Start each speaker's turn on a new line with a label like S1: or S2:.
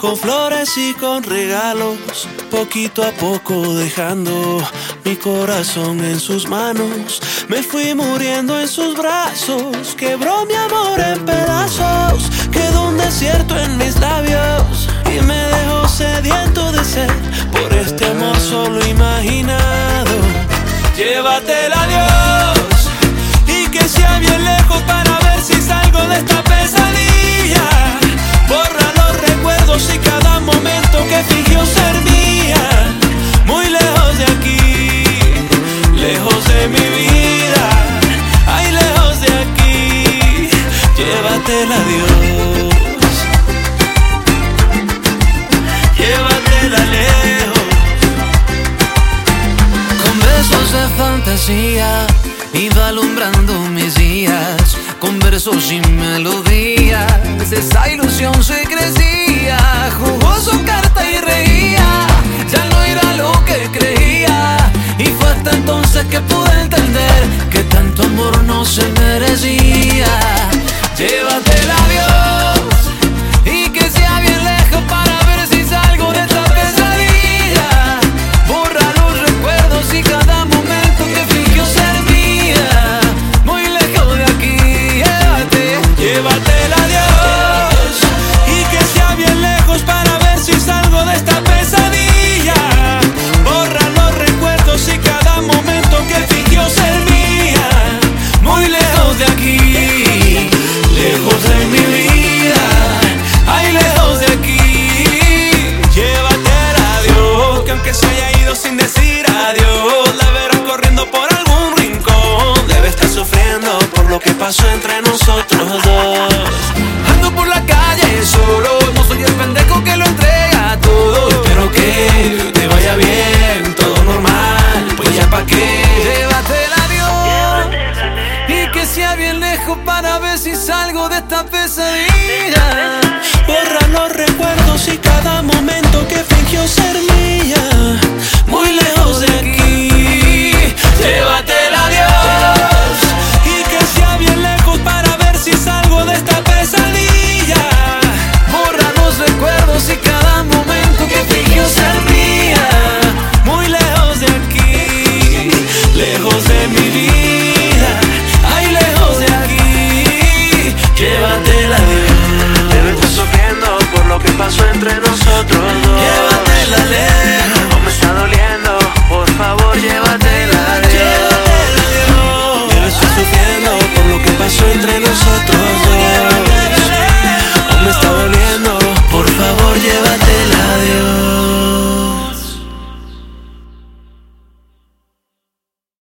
S1: con flores y con regalos, poquito a poco dejando mi corazón en sus manos. Me fui muriendo en sus brazos, quebró mi amor en pedazos, quedó un desierto en mis labios y me dejó sediento de sed por este amor solo imaginado. Llévatela, Dios, y que sea bien lejos para ver si salgo de esta pesadilla. Borra los recuerdos y cada momento que fingió ser mía. Muy lejos de aquí, lejos de mi vida. Ay, lejos de aquí, llévatela, Dios. Llévatela lejos.
S2: Con besos de fantasía iba alumbrando mis días, con versos y melodías, esa ilusión se crecía, jugó su carta y reía, ya no era lo que creía, y fue hasta entonces que pude entender que tanto amor no se merecía. Llévatela, Dios, y que sea bien lejos para ver si salgo de esta pesadilla. Borra los recuerdos y cada momento que fingió ser mía. Muy lejos de aquí,
S1: llévatela, Dios, y que sea bien lejos para ver si salgo de esta pesadilla. Borra los recuerdos y cada momento que fingió ser mía. Muy lejos de aquí, lejos de mi vida. Ay, lejos de aquí, llévatela, Dios, que aunque se haya ido sin decir adiós, la verás corriendo por algún rincón. Debe estar sufriendo por lo que pasó entre nosotros dos.
S2: ando por la calle solo, no soy el pendejo que lo entrega todo.
S1: Espero que te vaya bien, todo normal, pues ya pa' qué.
S2: Llévatela, Dios, y que sea bien lejos para ver si salgo de esta pesadilla.
S1: Borra los recuerdos y cada momento que fingió ser mía. Muy lejos de aquí, llévatela, Dios, y que sea bien lejos para ver si salgo de esta pesadilla.
S2: Borra los recuerdos y cada momento que fingió ser mía.
S1: Muy lejos de aquí, lejos de mi vida. Ay, lejos de aquí, llévatela, Dios. Debe estar sufriendo por lo que pasó entre nosotros dos. Llévatela lejos, no me está doliendo, por favor, llévatela, Dios. Debe estar sufriendo por lo que pasó entre nosotros.